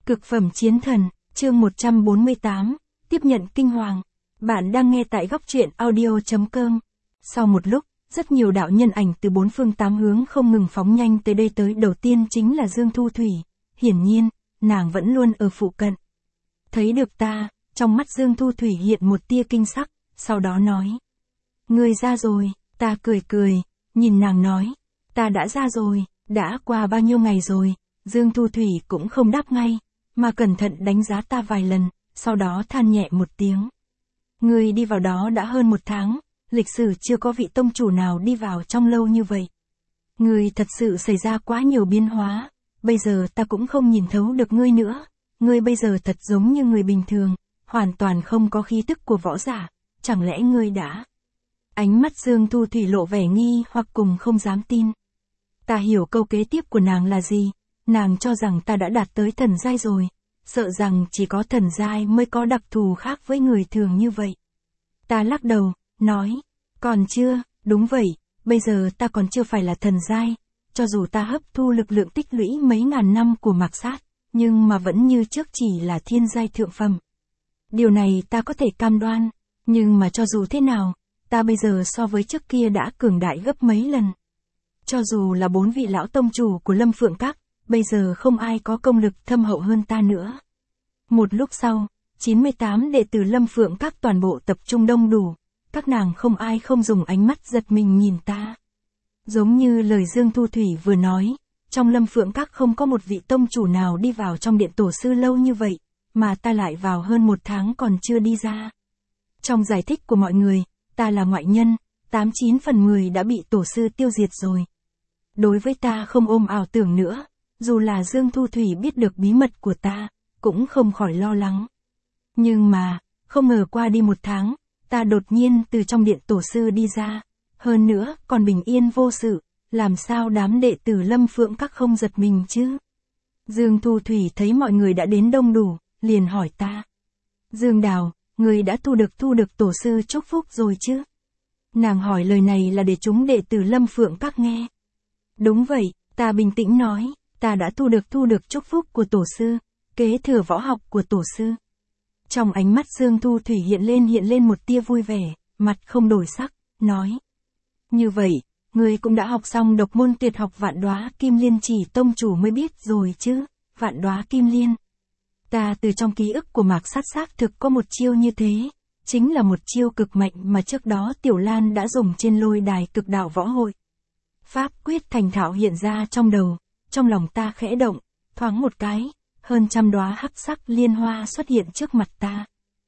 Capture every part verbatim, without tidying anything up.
Cực phẩm chiến thần, chương một trăm bốn mươi tám, tiếp nhận kinh hoàng. Bạn đang nghe tại góc truyện audio chấm com. Sau một lúc, rất nhiều đạo nhân ảnh từ bốn phương tám hướng không ngừng phóng nhanh tới đây tới đầu tiên chính là Dương Thu Thủy. Hiển nhiên, nàng vẫn luôn ở phụ cận. Thấy được ta, trong mắt Dương Thu Thủy hiện một tia kinh sắc, sau đó nói. Ngươi ra rồi, ta cười cười, nhìn nàng nói. Ta đã ra rồi, đã qua bao nhiêu ngày rồi, Dương Thu Thủy cũng không đáp ngay, mà cẩn thận đánh giá ta vài lần, sau đó than nhẹ một tiếng. Ngươi đi vào đó đã hơn một tháng, lịch sử chưa có vị tông chủ nào đi vào trong lâu như vậy. Ngươi thật sự xảy ra quá nhiều biến hóa, bây giờ ta cũng không nhìn thấu được ngươi nữa, ngươi bây giờ thật giống như người bình thường, hoàn toàn không có khí tức của võ giả, chẳng lẽ ngươi đã... Ánh mắt Dương Thu Thủy lộ vẻ nghi hoặc cùng không dám tin. Ta hiểu câu kế tiếp của nàng là gì, nàng cho rằng ta đã đạt tới thần giai rồi, sợ rằng chỉ có thần giai mới có đặc thù khác với người thường như vậy. Ta lắc đầu, nói, còn chưa, đúng vậy, bây giờ ta còn chưa phải là thần giai, cho dù ta hấp thu lực lượng tích lũy mấy ngàn năm của mạc sát, nhưng mà vẫn như trước chỉ là thiên giai thượng phẩm. Điều này ta có thể cam đoan, nhưng mà cho dù thế nào, ta bây giờ so với trước kia đã cường đại gấp mấy lần. Cho dù là bốn vị lão tông chủ của Lâm Phượng Các, bây giờ không ai có công lực thâm hậu hơn ta nữa. Một lúc sau, chín mươi tám đệ tử Lâm Phượng Các toàn bộ tập trung đông đủ, các nàng không ai không dùng ánh mắt giật mình nhìn ta. Giống như lời Dương Thu Thủy vừa nói, trong Lâm Phượng Các không có một vị tông chủ nào đi vào trong điện tổ sư lâu như vậy, mà ta lại vào hơn một tháng còn chưa đi ra. Trong giải thích của mọi người, ta là ngoại nhân, tám chín phần mười đã bị tổ sư tiêu diệt rồi. Đối với ta không ôm ảo tưởng nữa, dù là Dương Thu Thủy biết được bí mật của ta, cũng không khỏi lo lắng. Nhưng mà, không ngờ qua đi một tháng, ta đột nhiên từ trong điện tổ sư đi ra, hơn nữa còn bình yên vô sự, làm sao đám đệ tử Lâm Phượng Các không giật mình chứ? Dương Thu Thủy thấy mọi người đã đến đông đủ, liền hỏi ta. Dương Đào, người đã thu được thu được tổ sư chúc phúc rồi chứ? Nàng hỏi lời này là để chúng đệ tử Lâm Phượng Các nghe. Đúng vậy, ta bình tĩnh nói, ta đã thu được thu được chúc phúc của tổ sư, kế thừa võ học của tổ sư. Trong ánh mắt Dương Thu Thủy hiện lên hiện lên một tia vui vẻ, mặt không đổi sắc, nói. Như vậy, ngươi cũng đã học xong độc môn tuyệt học Vạn Đóa Kim Liên chỉ tông chủ mới biết rồi chứ, Vạn Đóa Kim Liên. Ta từ trong ký ức của Mạc Sát xác thực có một chiêu như thế, chính là một chiêu cực mạnh mà trước đó Tiểu Lan đã dùng trên lôi đài cực đạo võ hội. Pháp quyết thành thạo hiện ra trong đầu, trong lòng ta khẽ động, thoáng một cái, hơn trăm đóa hắc sắc liên hoa xuất hiện trước mặt ta.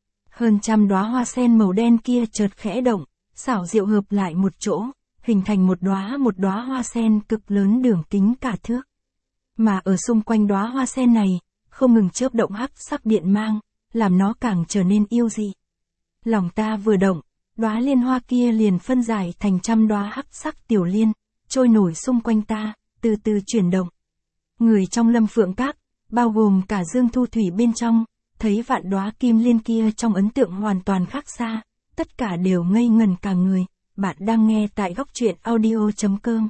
Hơn trăm đóa hoa sen màu đen kia chợt khẽ động, xảo diệu hợp lại một chỗ, hình thành một đóa một đóa hoa sen cực lớn đường kính cả thước. Mà ở xung quanh đóa hoa sen này, không ngừng chớp động hắc sắc điện mang, làm nó càng trở nên yêu dị. Lòng ta vừa động, đóa liên hoa kia liền phân giải thành trăm đóa hắc sắc tiểu liên, trôi nổi xung quanh ta, từ từ chuyển động. Người trong Lâm Phượng Các, bao gồm cả Dương Thu Thủy bên trong, thấy vạn đóa kim liên kia trong ấn tượng hoàn toàn khác xa, tất cả đều ngây ngần cả người. Bạn đang nghe tại góc truyện audio chấm com.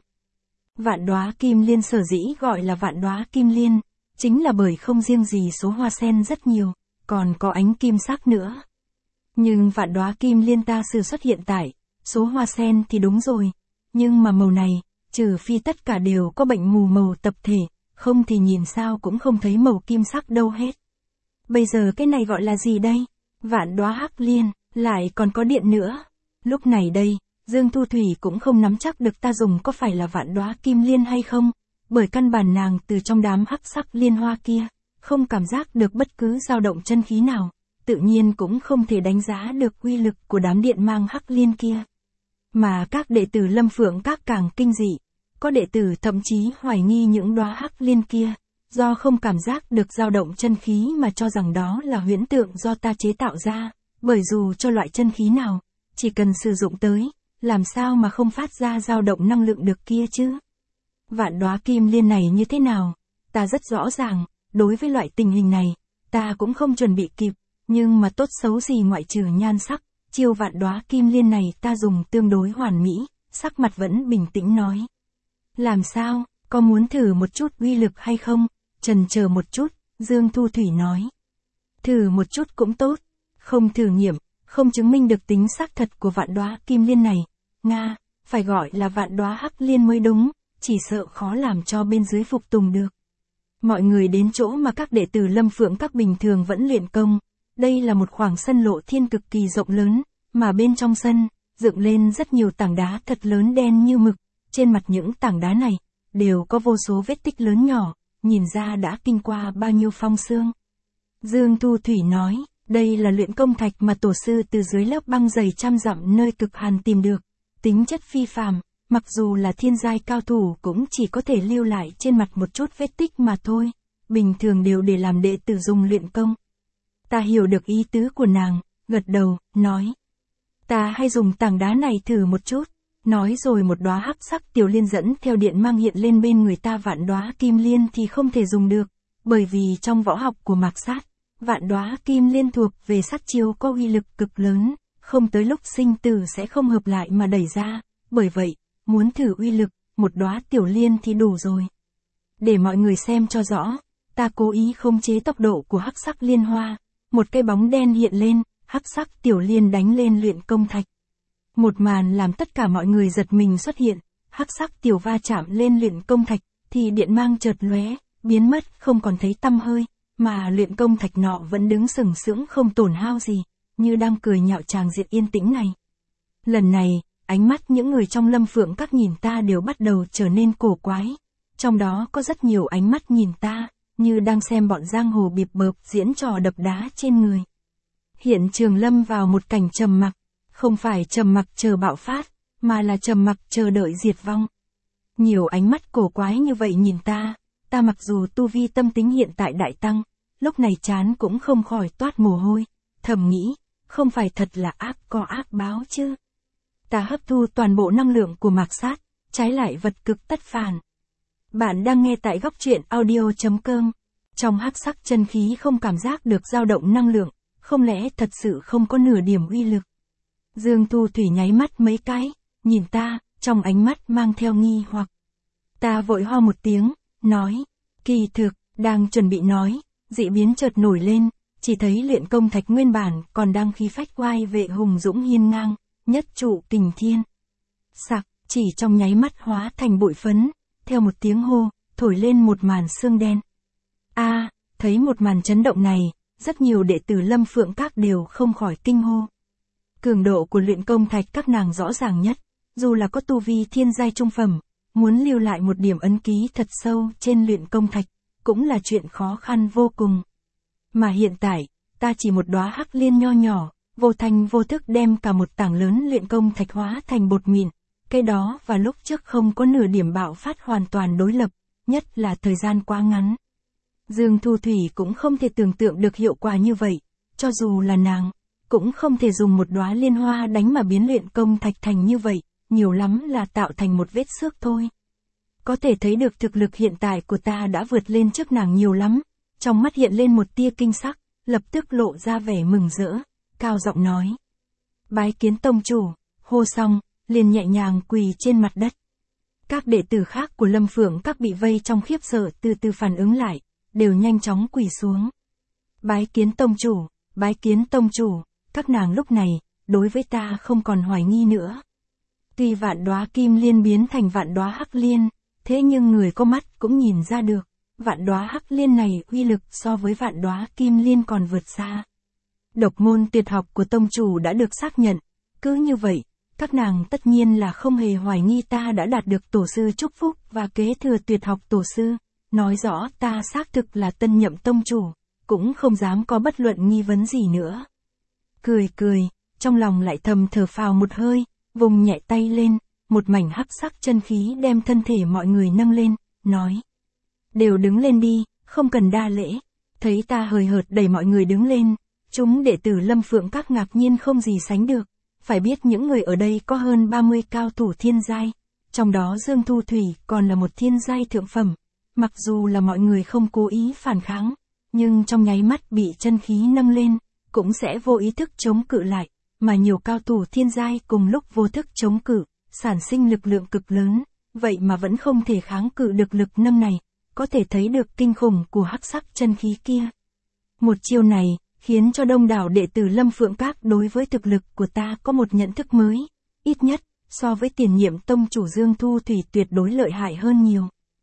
Vạn đóa kim liên sở dĩ gọi là vạn đóa kim liên, chính là bởi không riêng gì số hoa sen rất nhiều, còn có ánh kim sắc nữa. Nhưng vạn đóa kim liên ta sử xuất hiện tại, số hoa sen thì đúng rồi, nhưng mà màu này, trừ phi tất cả đều có bệnh mù màu tập thể, không thì nhìn sao cũng không thấy màu kim sắc đâu hết. Bây giờ cái này gọi là gì đây? Vạn đóa hắc liên, lại còn có điện nữa. Lúc này đây, Dương Thu Thủy cũng không nắm chắc được ta dùng có phải là vạn đóa kim liên hay không, bởi căn bản nàng từ trong đám hắc sắc liên hoa kia, không cảm giác được bất cứ dao động chân khí nào, tự nhiên cũng không thể đánh giá được uy lực của đám điện mang hắc liên kia. Mà các đệ tử Lâm Phượng Các càng kinh dị, có đệ tử thậm chí hoài nghi những đóa hắc liên kia, do không cảm giác được dao động chân khí mà cho rằng đó là huyễn tượng do ta chế tạo ra, bởi dù cho loại chân khí nào, chỉ cần sử dụng tới, làm sao mà không phát ra dao động năng lượng được kia chứ? Vạn đóa kim liên này như thế nào? Ta rất rõ ràng, đối với loại tình hình này, ta cũng không chuẩn bị kịp, nhưng mà tốt xấu gì ngoại trừ nhan sắc, chiêu vạn đóa kim liên này ta dùng tương đối hoàn mỹ, sắc mặt vẫn bình tĩnh nói. Làm sao, có muốn thử một chút uy lực hay không? Chần chờ một chút, Dương Thu Thủy nói. Thử một chút cũng tốt, không thử nghiệm, không chứng minh được tính xác thật của vạn đóa kim liên này. Nga, phải gọi là vạn đóa hắc liên mới đúng, chỉ sợ khó làm cho bên dưới phục tùng được. Mọi người đến chỗ mà các đệ tử Lâm Phượng Các bình thường vẫn luyện công. Đây là một khoảng sân lộ thiên cực kỳ rộng lớn, mà bên trong sân, dựng lên rất nhiều tảng đá thật lớn đen như mực. Trên mặt những tảng đá này, đều có vô số vết tích lớn nhỏ, nhìn ra đã kinh qua bao nhiêu phong sương. Dương Thu Thủy nói, đây là luyện công thạch mà tổ sư từ dưới lớp băng dày trăm dặm nơi cực hàn tìm được. Tính chất phi phàm, mặc dù là thiên giai cao thủ cũng chỉ có thể lưu lại trên mặt một chút vết tích mà thôi, bình thường đều để làm đệ tử dùng luyện công. Ta hiểu được ý tứ của nàng, gật đầu, nói. Ta hay dùng tảng đá này thử một chút, nói rồi một đóa hắc sắc tiểu liên dẫn theo điện mang hiện lên bên người ta. Vạn đóa kim liên thì không thể dùng được, bởi vì trong võ học của Mạc Sát, vạn đóa kim liên thuộc về sát chiêu có uy lực cực lớn, không tới lúc sinh tử sẽ không hợp lại mà đẩy ra, bởi vậy, muốn thử uy lực, một đóa tiểu liên thì đủ rồi. Để mọi người xem cho rõ, ta cố ý khống chế tốc độ của hắc sắc liên hoa, một cây bóng đen hiện lên, hắc sắc tiểu liên đánh lên luyện công thạch. Một màn làm tất cả mọi người giật mình xuất hiện, hắc sắc tiểu va chạm lên luyện công thạch, thì điện mang chợt lóe, biến mất không còn thấy tăm hơi, mà luyện công thạch nọ vẫn đứng sừng sững không tổn hao gì, như đang cười nhạo tràng diện yên tĩnh này. Lần này, ánh mắt những người trong Lâm Phượng Các nhìn ta đều bắt đầu trở nên cổ quái, trong đó có rất nhiều ánh mắt nhìn ta, như đang xem bọn giang hồ biệp bợp diễn trò đập đá trên người. Hiện trường lâm vào một cảnh trầm mặc, không phải trầm mặc chờ bạo phát, mà là trầm mặc chờ đợi diệt vong. Nhiều ánh mắt cổ quái như vậy nhìn ta, ta mặc dù tu vi tâm tính hiện tại đại tăng, lúc này trán cũng không khỏi toát mồ hôi, thầm nghĩ, không phải thật là ác có ác báo chứ. Ta hấp thu toàn bộ năng lượng của Mạc Sát, trái lại vật cực tất phản. Bạn đang nghe tại góc truyện audio chấm com. Trong hắc sắc chân khí không cảm giác được dao động năng lượng, không lẽ thật sự không có nửa điểm uy lực. Dương Thu Thủy nháy mắt mấy cái, nhìn ta, trong ánh mắt mang theo nghi hoặc. Ta vội ho một tiếng, nói, kỳ thực, đang chuẩn bị nói, dị biến chợt nổi lên, chỉ thấy luyện công thạch nguyên bản còn đang khí phách oai vệ hùng dũng hiên ngang, nhất trụ kình thiên. Sặc, chỉ trong nháy mắt hóa thành bụi phấn, theo một tiếng hô, thổi lên một màn sương đen. A, à, thấy một màn chấn động này, rất nhiều đệ tử Lâm Phượng Các đều không khỏi kinh hô. Cường độ của luyện công thạch các nàng rõ ràng nhất, dù là có tu vi thiên giai trung phẩm, muốn lưu lại một điểm ấn ký thật sâu trên luyện công thạch, cũng là chuyện khó khăn vô cùng. Mà hiện tại, ta chỉ một đóa hắc liên nho nhỏ, vô thành vô thức đem cả một tảng lớn luyện công thạch hóa thành bột mịn, cái đó và lúc trước không có nửa điểm bạo phát hoàn toàn đối lập, nhất là thời gian quá ngắn. Dương Thu Thủy cũng không thể tưởng tượng được hiệu quả như vậy, cho dù là nàng, cũng không thể dùng một đóa liên hoa đánh mà biến luyện công thạch thành như vậy, nhiều lắm là tạo thành một vết xước thôi. Có thể thấy được thực lực hiện tại của ta đã vượt lên trước nàng nhiều lắm, trong mắt hiện lên một tia kinh sắc, lập tức lộ ra vẻ mừng rỡ, cao giọng nói. Bái kiến tông chủ, hô xong, liền nhẹ nhàng quỳ trên mặt đất. Các đệ tử khác của Lâm Phượng Các bị vây trong khiếp sợ từ từ phản ứng lại, đều nhanh chóng quỳ xuống. Bái kiến tông chủ, bái kiến tông chủ, các nàng lúc này, đối với ta không còn hoài nghi nữa. Tuy vạn đóa kim liên biến thành vạn đóa hắc liên, thế nhưng người có mắt cũng nhìn ra được, vạn đóa hắc liên này uy lực so với vạn đóa kim liên còn vượt xa. Độc môn tuyệt học của tông chủ đã được xác nhận, cứ như vậy, các nàng tất nhiên là không hề hoài nghi ta đã đạt được tổ sư chúc phúc và kế thừa tuyệt học tổ sư, nói rõ ta xác thực là tân nhậm tông chủ, cũng không dám có bất luận nghi vấn gì nữa. Cười cười, trong lòng lại thầm thở phào một hơi, vùng nhẹ tay lên, một mảnh hắc sắc chân khí đem thân thể mọi người nâng lên, nói. Đều đứng lên đi, không cần đa lễ. Thấy ta hời hợt đẩy mọi người đứng lên, chúng đệ tử Lâm Phượng Các ngạc nhiên không gì sánh được. Phải biết những người ở đây có hơn ba mươi cao thủ thiên giai, trong đó Dương Thu Thủy còn là một thiên giai thượng phẩm. Mặc dù là mọi người không cố ý phản kháng, nhưng trong nháy mắt bị chân khí nâng lên, cũng sẽ vô ý thức chống cự lại, mà nhiều cao thủ thiên giai cùng lúc vô thức chống cự, sản sinh lực lượng cực lớn, vậy mà vẫn không thể kháng cự được lực nâng này, có thể thấy được kinh khủng của hắc sắc chân khí kia. Một chiêu này, khiến cho đông đảo đệ tử Lâm Phượng Các đối với thực lực của ta có một nhận thức mới, ít nhất, so với tiền nhiệm tông chủ Dương Thu Thủy tuyệt đối lợi hại hơn nhiều.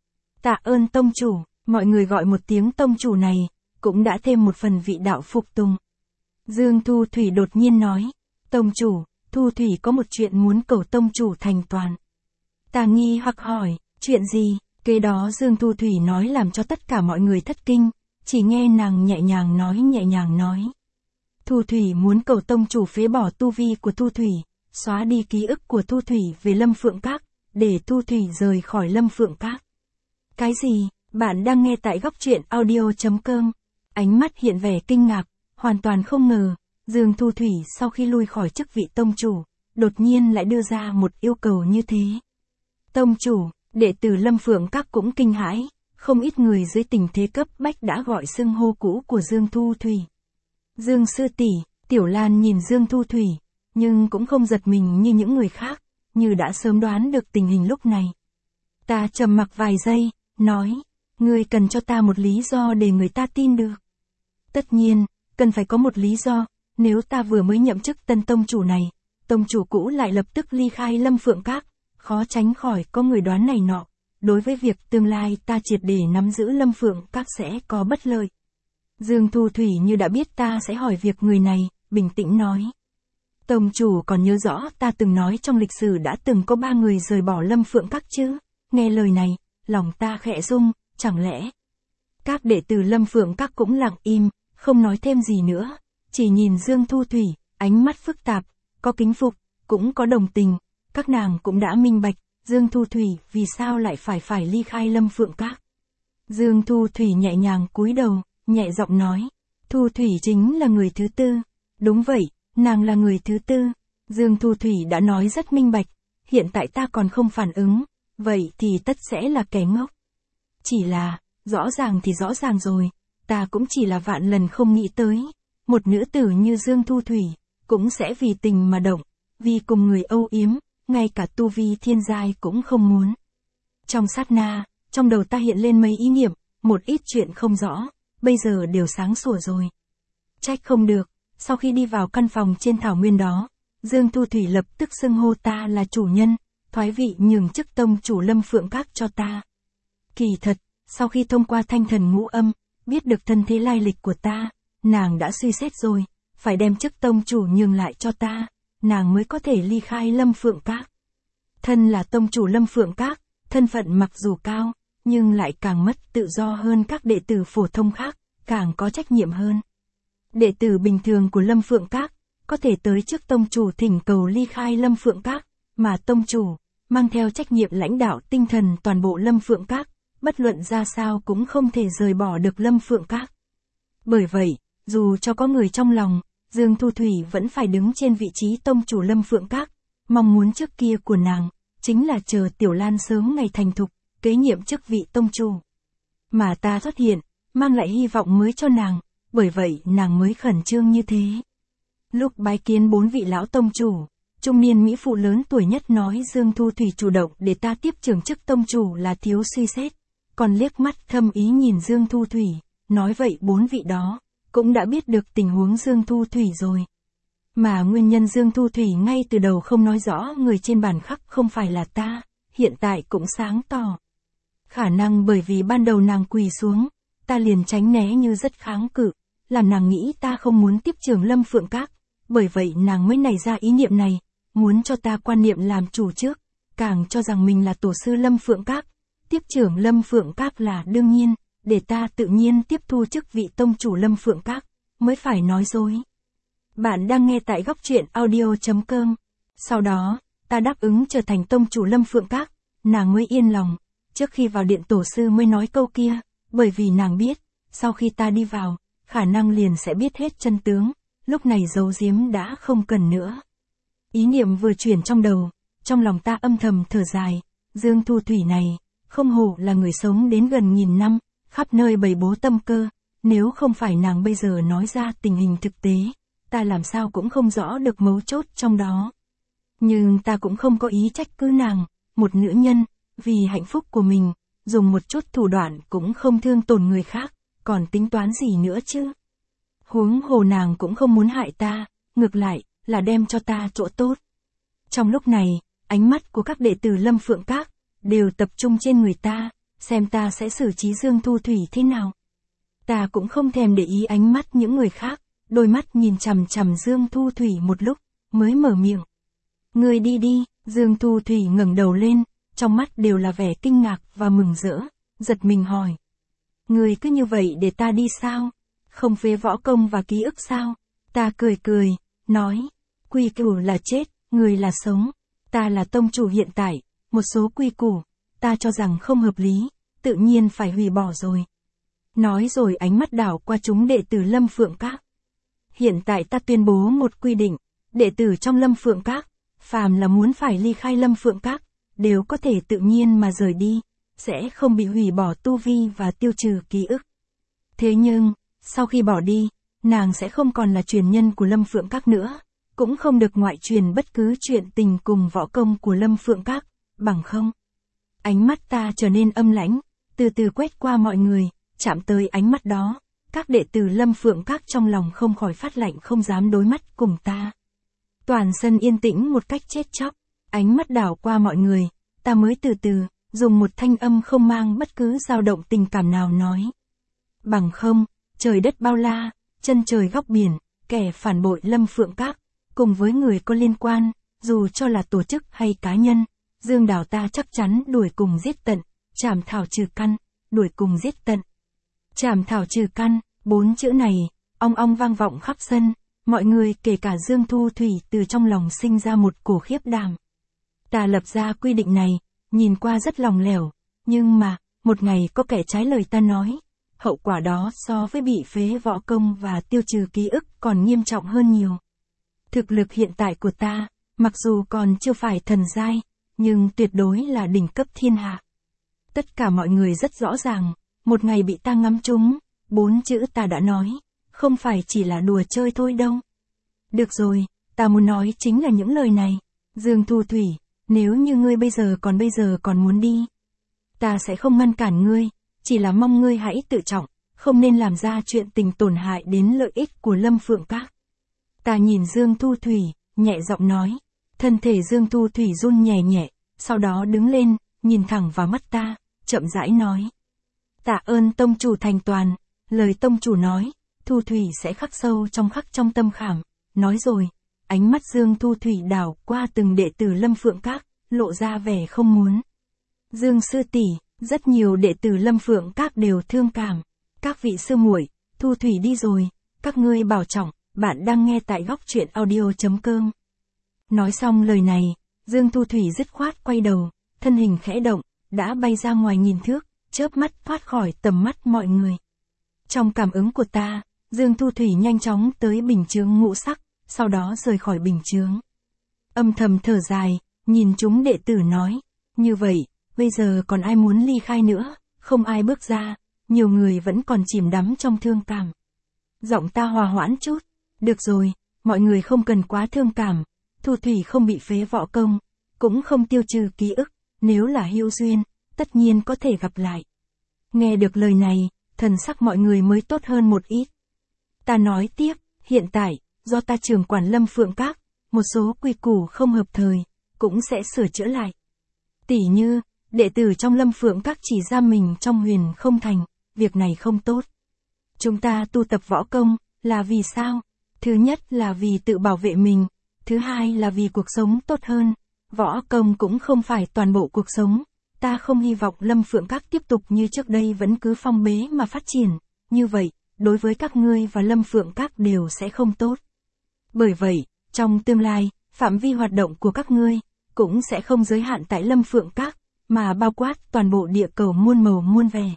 Tạ ơn tông chủ, mọi người gọi một tiếng tông chủ này, cũng đã thêm một phần vị đạo phục tùng. Dương Thu Thủy đột nhiên nói, tông chủ, Thu Thủy có một chuyện muốn cầu tông chủ thành toàn. Ta nghi hoặc hỏi, chuyện gì? Kế đó Dương Thu Thủy nói làm cho tất cả mọi người thất kinh, chỉ nghe nàng nhẹ nhàng nói nhẹ nhàng nói. Thu Thủy muốn cầu tông chủ phế bỏ tu vi của Thu Thủy, xóa đi ký ức của Thu Thủy về Lâm Phượng Các, để Thu Thủy rời khỏi Lâm Phượng Các. Cái gì? Bạn đang nghe tại góc truyện audio chấm com. Ánh mắt hiện vẻ kinh ngạc, hoàn toàn không ngờ, Dương Thu Thủy sau khi lui khỏi chức vị tông chủ, đột nhiên lại đưa ra một yêu cầu như thế. Tông chủ, đệ tử Lâm Phượng Các cũng kinh hãi, không ít người dưới tình thế cấp bách đã gọi xưng hô cũ của Dương Thu Thủy. Dương sư tỷ, Tiểu Lan nhìn Dương Thu Thủy, nhưng cũng không giật mình như những người khác, như đã sớm đoán được tình hình lúc này. Ta trầm mặc vài giây, nói, ngươi cần cho ta một lý do để người ta tin được. Tất nhiên, cần phải có một lý do, nếu ta vừa mới nhậm chức tân tông chủ này, tông chủ cũ lại lập tức ly khai Lâm Phượng Các, khó tránh khỏi có người đoán này nọ, đối với việc tương lai ta triệt để nắm giữ Lâm Phượng Các sẽ có bất lợi. Dương Thu Thủy như đã biết ta sẽ hỏi việc người này, bình tĩnh nói. Tông chủ còn nhớ rõ ta từng nói trong lịch sử đã từng có ba người rời bỏ Lâm Phượng Các chứ? Nghe lời này, lòng ta khẽ rung, chẳng lẽ? Các đệ tử Lâm Phượng Các cũng lặng im, không nói thêm gì nữa, chỉ nhìn Dương Thu Thủy, ánh mắt phức tạp, có kính phục, cũng có đồng tình, các nàng cũng đã minh bạch, Dương Thu Thủy vì sao lại phải phải ly khai Lâm Phượng Các. Dương Thu Thủy nhẹ nhàng cúi đầu, nhẹ giọng nói, Thu Thủy chính là người thứ tư. Đúng vậy, nàng là người thứ tư. Dương Thu Thủy đã nói rất minh bạch, hiện tại ta còn không phản ứng, vậy thì tất sẽ là kẻ ngốc. Chỉ là, rõ ràng thì rõ ràng rồi, ta cũng chỉ là vạn lần không nghĩ tới, một nữ tử như Dương Thu Thủy, cũng sẽ vì tình mà động, vì cùng người âu yếm, ngay cả tu vi thiên giai cũng không muốn. Trong sát na, trong đầu ta hiện lên mấy ý niệm, một ít chuyện không rõ, bây giờ đều sáng sủa rồi. Trách không được, sau khi đi vào căn phòng trên thảo nguyên đó, Dương Thu Thủy lập tức xưng hô ta là chủ nhân, thoái vị nhường chức tông chủ Lâm Phượng Các cho ta. Kỳ thật, sau khi thông qua thanh thần ngũ âm, biết được thân thế lai lịch của ta, nàng đã suy xét rồi, phải đem chức tông chủ nhường lại cho ta, nàng mới có thể ly khai Lâm Phượng Các. Thân là tông chủ Lâm Phượng Các, thân phận mặc dù cao, nhưng lại càng mất tự do hơn các đệ tử phổ thông khác, càng có trách nhiệm hơn. Đệ tử bình thường của Lâm Phượng Các, có thể tới trước tông chủ thỉnh cầu ly khai Lâm Phượng Các, mà tông chủ, mang theo trách nhiệm lãnh đạo tinh thần toàn bộ Lâm Phượng Các, bất luận ra sao cũng không thể rời bỏ được Lâm Phượng Các. Bởi vậy, dù cho có người trong lòng, Dương Thu Thủy vẫn phải đứng trên vị trí tông chủ Lâm Phượng Các, mong muốn trước kia của nàng, chính là chờ Tiểu Lan sớm ngày thành thục, kế nhiệm chức vị tông chủ. Mà ta xuất hiện, mang lại hy vọng mới cho nàng, bởi vậy nàng mới khẩn trương như thế. Lúc bái kiến bốn vị lão tông chủ, trung niên mỹ phụ lớn tuổi nhất nói Dương Thu Thủy chủ động để ta tiếp trưởng chức tông chủ là thiếu suy xét, còn liếc mắt thâm ý nhìn Dương Thu Thủy, nói vậy bốn vị đó, cũng đã biết được tình huống Dương Thu Thủy rồi. Mà nguyên nhân Dương Thu Thủy ngay từ đầu không nói rõ người trên bàn khắc không phải là ta, hiện tại cũng sáng tỏ. Khả năng bởi vì ban đầu nàng quỳ xuống, ta liền tránh né như rất kháng cự, làm nàng nghĩ ta không muốn tiếp trưởng Lâm Phượng Các, bởi vậy nàng mới nảy ra ý niệm này, muốn cho ta quan niệm làm chủ trước, càng cho rằng mình là tổ sư Lâm Phượng Các, tiếp trưởng Lâm Phượng Các là đương nhiên, để ta tự nhiên tiếp thu chức vị tông chủ Lâm Phượng Các, mới phải nói dối. Bạn đang nghe tại góc truyện audio chấm com. Sau đó, ta đáp ứng trở thành tông chủ Lâm Phượng Các, nàng mới yên lòng, trước khi vào điện tổ sư mới nói câu kia, bởi vì nàng biết, sau khi ta đi vào, khả năng liền sẽ biết hết chân tướng, lúc này giấu giếm đã không cần nữa. Ý niệm vừa chuyển trong đầu, trong lòng ta âm thầm thở dài, Dương Thu Thủy này, không hổ là người sống đến gần nghìn năm, khắp nơi bày bố tâm cơ, nếu không phải nàng bây giờ nói ra tình hình thực tế, ta làm sao cũng không rõ được mấu chốt trong đó. Nhưng ta cũng không có ý trách cứ nàng, một nữ nhân, vì hạnh phúc của mình, dùng một chút thủ đoạn cũng không thương tổn người khác, còn tính toán gì nữa chứ? Huống hồ nàng cũng không muốn hại ta, ngược lại, là đem cho ta chỗ tốt. Trong lúc này, ánh mắt của các đệ tử Lâm Phượng Các, đều tập trung trên người ta, xem ta sẽ xử trí Dương Thu Thủy thế nào. Ta cũng không thèm để ý ánh mắt những người khác, đôi mắt nhìn chằm chằm Dương Thu Thủy một lúc, mới mở miệng. Ngươi đi đi, Dương Thu Thủy ngẩng đầu lên, trong mắt đều là vẻ kinh ngạc và mừng rỡ, giật mình hỏi. Ngươi cứ như vậy để ta đi sao? Không phế võ công và ký ức sao? Ta cười cười, nói, quy củ là chết, người là sống. Ta là tông chủ hiện tại, một số quy củ, ta cho rằng không hợp lý, tự nhiên phải hủy bỏ rồi. Nói rồi ánh mắt đảo qua chúng đệ tử Lâm Phượng Các. Hiện tại ta tuyên bố một quy định, đệ tử trong Lâm Phượng Các, phàm là muốn phải ly khai Lâm Phượng Các, đều có thể tự nhiên mà rời đi, sẽ không bị hủy bỏ tu vi và tiêu trừ ký ức. Thế nhưng, sau khi bỏ đi, nàng sẽ không còn là truyền nhân của Lâm Phượng Các nữa, cũng không được ngoại truyền bất cứ chuyện tình cùng võ công của Lâm Phượng Các, bằng không. Ánh mắt ta trở nên âm lãnh, từ từ quét qua mọi người, chạm tới ánh mắt đó, các đệ tử Lâm Phượng Các trong lòng không khỏi phát lạnh không dám đối mắt cùng ta. Toàn sân yên tĩnh một cách chết chóc, ánh mắt đảo qua mọi người, ta mới từ từ, dùng một thanh âm không mang bất cứ dao động tình cảm nào nói. Bằng không, trời đất bao la, chân trời góc biển, kẻ phản bội Lâm Phượng Các, cùng với người có liên quan, dù cho là tổ chức hay cá nhân, Dương Đào ta chắc chắn đuổi cùng giết tận, chảm thảo trừ căn, đuổi cùng giết tận. Chảm thảo trừ căn, bốn chữ này, ong ong vang vọng khắp sân, mọi người kể cả Dương Thu Thủy từ trong lòng sinh ra một cổ khiếp đảm. Ta lập ra quy định này, nhìn qua rất lòng lẻo, nhưng mà, một ngày có kẻ trái lời ta nói, hậu quả đó so với bị phế võ công và tiêu trừ ký ức còn nghiêm trọng hơn nhiều. Thực lực hiện tại của ta, mặc dù còn chưa phải thần giai, nhưng tuyệt đối là đỉnh cấp thiên hạ. Tất cả mọi người rất rõ ràng, một ngày bị ta ngắm trúng, bốn chữ ta đã nói, không phải chỉ là đùa chơi thôi đâu. Được rồi, ta muốn nói chính là những lời này. Dương Thu Thủy, nếu như ngươi bây giờ còn bây giờ còn muốn đi, ta sẽ không ngăn cản ngươi, chỉ là mong ngươi hãy tự trọng, không nên làm ra chuyện tình tổn hại đến lợi ích của Lâm Phượng Các. Ta nhìn Dương Thu Thủy, nhẹ giọng nói. Thân thể Dương Thu Thủy run nhẹ nhẹ, sau đó đứng lên, nhìn thẳng vào mắt ta, chậm rãi nói. Tạ ơn tông chủ thành toàn, lời tông chủ nói, Thu Thủy sẽ khắc sâu trong khắc trong tâm khảm. Nói rồi, ánh mắt Dương Thu Thủy đảo qua từng đệ tử Lâm Phượng Các, lộ ra vẻ không muốn. Dương sư tỷ, rất nhiều đệ tử Lâm Phượng Các đều thương cảm. Các vị sư muội, Thu Thủy đi rồi, các ngươi bảo trọng, bạn đang nghe tại góc truyện audio chấm com. Nói xong lời này, Dương Thu Thủy dứt khoát quay đầu, thân hình khẽ động, đã bay ra ngoài nghìn thước, chớp mắt thoát khỏi tầm mắt mọi người. Trong cảm ứng của ta, Dương Thu Thủy nhanh chóng tới bình chướng ngũ sắc, sau đó rời khỏi bình chướng. Âm thầm thở dài, nhìn chúng đệ tử nói, như vậy, bây giờ còn ai muốn ly khai nữa, không ai bước ra, nhiều người vẫn còn chìm đắm trong thương cảm. Giọng ta hòa hoãn chút, được rồi, mọi người không cần quá thương cảm, Thu Thủy không bị phế võ công, cũng không tiêu trừ ký ức, nếu là hữu duyên, tất nhiên có thể gặp lại. Nghe được lời này, thần sắc mọi người mới tốt hơn một ít. Ta nói tiếp, hiện tại, do ta trưởng quản Lâm Phượng Các, một số quy củ không hợp thời, cũng sẽ sửa chữa lại. Tỉ như, đệ tử trong Lâm Phượng Các chỉ giam mình trong huyền không thành, việc này không tốt. Chúng ta tu tập võ công, là vì sao? Thứ nhất là vì tự bảo vệ mình, thứ hai là vì cuộc sống tốt hơn. Võ công cũng không phải toàn bộ cuộc sống. Ta không hy vọng Lâm Phượng Các tiếp tục như trước đây vẫn cứ phong bế mà phát triển. Như vậy, đối với các ngươi và Lâm Phượng Các đều sẽ không tốt. Bởi vậy, trong tương lai, phạm vi hoạt động của các ngươi cũng sẽ không giới hạn tại Lâm Phượng Các, mà bao quát toàn bộ địa cầu muôn màu muôn vẻ.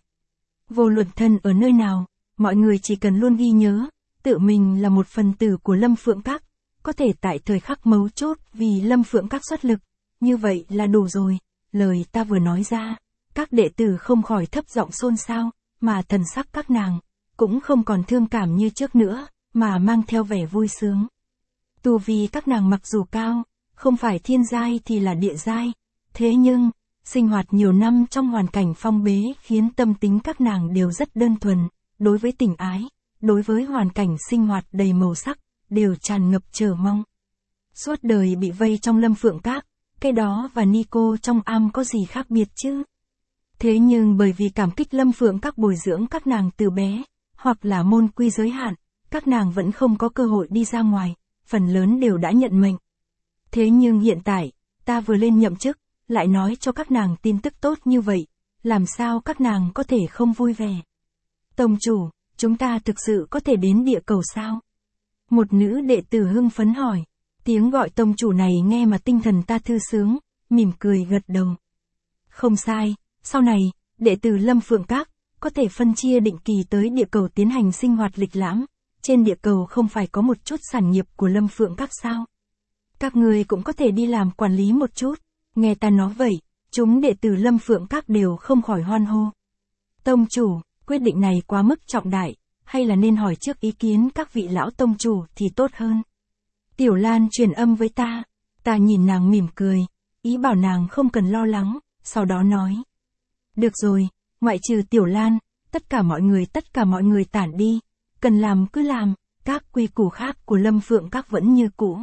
Vô luận thân ở nơi nào, mọi người chỉ cần luôn ghi nhớ, tự mình là một phần tử của Lâm Phượng Các, có thể tại thời khắc mấu chốt vì Lâm Phượng Các xuất lực, như vậy là đủ rồi. Lời ta vừa nói ra, các đệ tử không khỏi thấp giọng xôn xao, mà thần sắc các nàng cũng không còn thương cảm như trước nữa, mà mang theo vẻ vui sướng. Tu vi các nàng mặc dù cao, không phải thiên giai thì là địa giai, thế nhưng sinh hoạt nhiều năm trong hoàn cảnh phong bế khiến tâm tính các nàng đều rất đơn thuần, đối với tình ái, đối với hoàn cảnh sinh hoạt đầy màu sắc, đều tràn ngập chờ mong. Suốt đời bị vây trong Lâm Phượng Các, cái đó và Nico trong am có gì khác biệt chứ? Thế nhưng bởi vì cảm kích Lâm Phượng Các bồi dưỡng các nàng từ bé, hoặc là môn quy giới hạn, các nàng vẫn không có cơ hội đi ra ngoài, phần lớn đều đã nhận mệnh. Thế nhưng hiện tại, ta vừa lên nhậm chức, lại nói cho các nàng tin tức tốt như vậy, làm sao các nàng có thể không vui vẻ? Tông chủ, chúng ta thực sự có thể đến địa cầu sao? Một nữ đệ tử hưng phấn hỏi, tiếng gọi tông chủ này nghe mà tinh thần ta thư sướng, mỉm cười gật đầu. Không sai, sau này, đệ tử Lâm Phượng Các, có thể phân chia định kỳ tới địa cầu tiến hành sinh hoạt lịch lãm, trên địa cầu không phải có một chút sản nghiệp của Lâm Phượng Các sao? Các người cũng có thể đi làm quản lý một chút, nghe ta nói vậy, chúng đệ tử Lâm Phượng Các đều không khỏi hoan hô. Tông chủ, quyết định này quá mức trọng đại, hay là nên hỏi trước ý kiến các vị lão tông chủ thì tốt hơn. Tiểu Lan truyền âm với ta, ta nhìn nàng mỉm cười, ý bảo nàng không cần lo lắng, sau đó nói. Được rồi, ngoại trừ Tiểu Lan, tất cả mọi người tất cả mọi người tản đi, cần làm cứ làm, các quy củ khác của Lâm Phượng Các vẫn như cũ.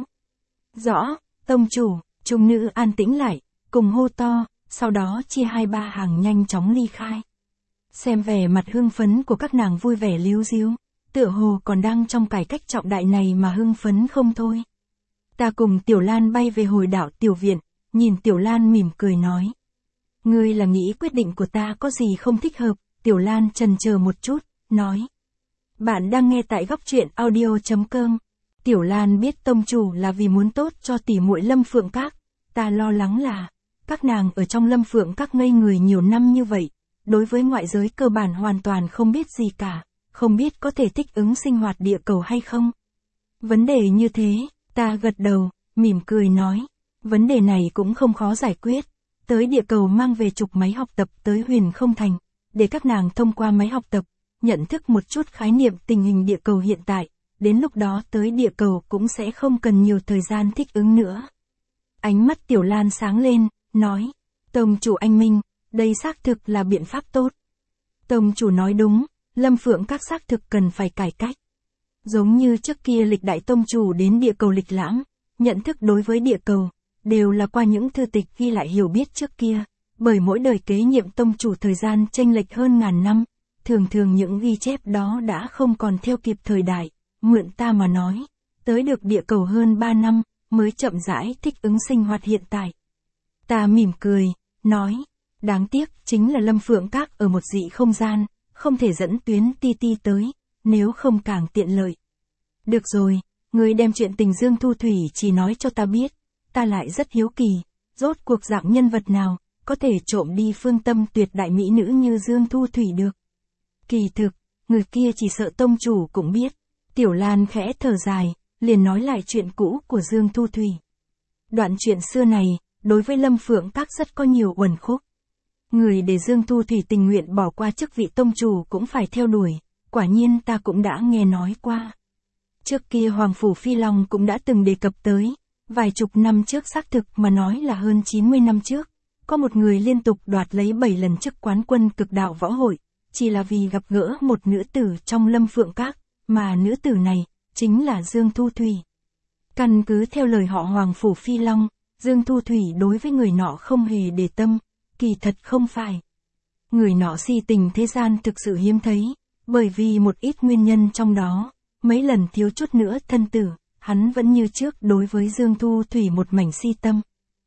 Rõ, tông chủ, chúng nữ an tĩnh lại, cùng hô to, sau đó chia hai ba hàng nhanh chóng ly khai. Xem vẻ mặt hưng phấn của các nàng vui vẻ líu díu, tựa hồ còn đang trong cải cách trọng đại này mà hưng phấn không thôi. Ta cùng Tiểu Lan bay về hồi đảo Tiểu Viện, nhìn Tiểu Lan mỉm cười nói. Ngươi là nghĩ quyết định của ta có gì không thích hợp, Tiểu Lan chần chờ một chút, nói. Bạn đang nghe tại góc truyện audio chấm com. Tiểu Lan biết tông chủ là vì muốn tốt cho tỷ muội Lâm Phượng Các, ta lo lắng là, các nàng ở trong Lâm Phượng Các ngây người nhiều năm như vậy, đối với ngoại giới cơ bản hoàn toàn không biết gì cả, không biết có thể thích ứng sinh hoạt địa cầu hay không. Vấn đề như thế, ta gật đầu, mỉm cười nói, vấn đề này cũng không khó giải quyết, tới địa cầu mang về chục máy học tập tới Huyền Không Thành, để các nàng thông qua máy học tập, nhận thức một chút khái niệm tình hình địa cầu hiện tại, đến lúc đó tới địa cầu cũng sẽ không cần nhiều thời gian thích ứng nữa. Ánh mắt Tiểu Lan sáng lên, nói, tông chủ anh minh, đây xác thực là biện pháp tốt. Tông chủ nói đúng, Lâm Phượng Các xác thực cần phải cải cách. Giống như trước kia lịch đại tông chủ đến địa cầu lịch lãm, nhận thức đối với địa cầu, đều là qua những thư tịch ghi lại hiểu biết trước kia, bởi mỗi đời kế nhiệm tông chủ thời gian chênh lệch hơn ngàn năm, thường thường những ghi chép đó đã không còn theo kịp thời đại, mượn ta mà nói, tới được địa cầu hơn ba năm, mới chậm rãi thích ứng sinh hoạt hiện tại. Ta mỉm cười, nói, đáng tiếc chính là Lâm Phượng Các ở một dị không gian, không thể dẫn tuyến ti ti tới, nếu không càng tiện lợi. Được rồi, ngươi đem chuyện tình Dương Thu Thủy chỉ nói cho ta biết, ta lại rất hiếu kỳ, rốt cuộc dạng nhân vật nào, có thể trộm đi phương tâm tuyệt đại mỹ nữ như Dương Thu Thủy được. Kỳ thực, người kia chỉ sợ tông chủ cũng biết. Tiểu Lan khẽ thở dài, liền nói lại chuyện cũ của Dương Thu Thủy. Đoạn chuyện xưa này, đối với Lâm Phượng Các rất có nhiều uẩn khúc. Người để Dương Thu Thủy tình nguyện bỏ qua chức vị tông chủ cũng phải theo đuổi, quả nhiên ta cũng đã nghe nói qua. Trước kia Hoàng Phủ Phi Long cũng đã từng đề cập tới, vài chục năm trước xác thực mà nói là hơn chín mươi năm trước, có một người liên tục đoạt lấy bảy lần chức quán quân cực đạo võ hội, chỉ là vì gặp gỡ một nữ tử trong Lâm Phượng Các, mà nữ tử này, chính là Dương Thu Thủy. Căn cứ theo lời họ Hoàng Phủ Phi Long, Dương Thu Thủy đối với người nọ không hề để tâm, kỳ thật không phải. Người nọ si tình thế gian thực sự hiếm thấy, bởi vì một ít nguyên nhân trong đó, mấy lần thiếu chút nữa thân tử, hắn vẫn như trước đối với Dương Thu Thủy một mảnh si tâm.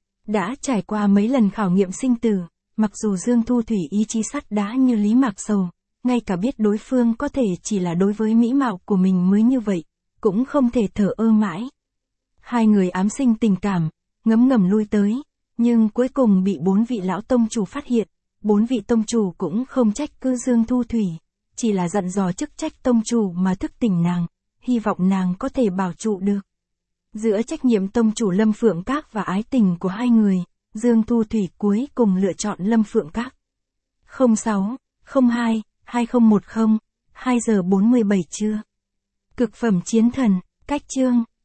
Đã trải qua mấy lần khảo nghiệm sinh tử, mặc dù Dương Thu Thủy ý chí sắt đá như Lý Mạc Sầu, ngay cả biết đối phương có thể chỉ là đối với mỹ mạo của mình mới như vậy, cũng không thể thở ơ mãi. Hai người ám sinh tình cảm, ngấm ngầm lui tới, nhưng cuối cùng bị bốn vị lão tông chủ phát hiện, bốn vị tông chủ cũng không trách cứ Dương Thu Thủy, chỉ là dặn dò chức trách tông chủ mà thức tỉnh nàng, hy vọng nàng có thể bảo trụ được. Giữa trách nhiệm tông chủ Lâm Phượng Các và ái tình của hai người, Dương Thu Thủy cuối cùng lựa chọn Lâm Phượng Các. không sáu, không hai, hai không một không, hai giờ bốn mươi bảy trưa. Cực phẩm chiến thần, cách chương.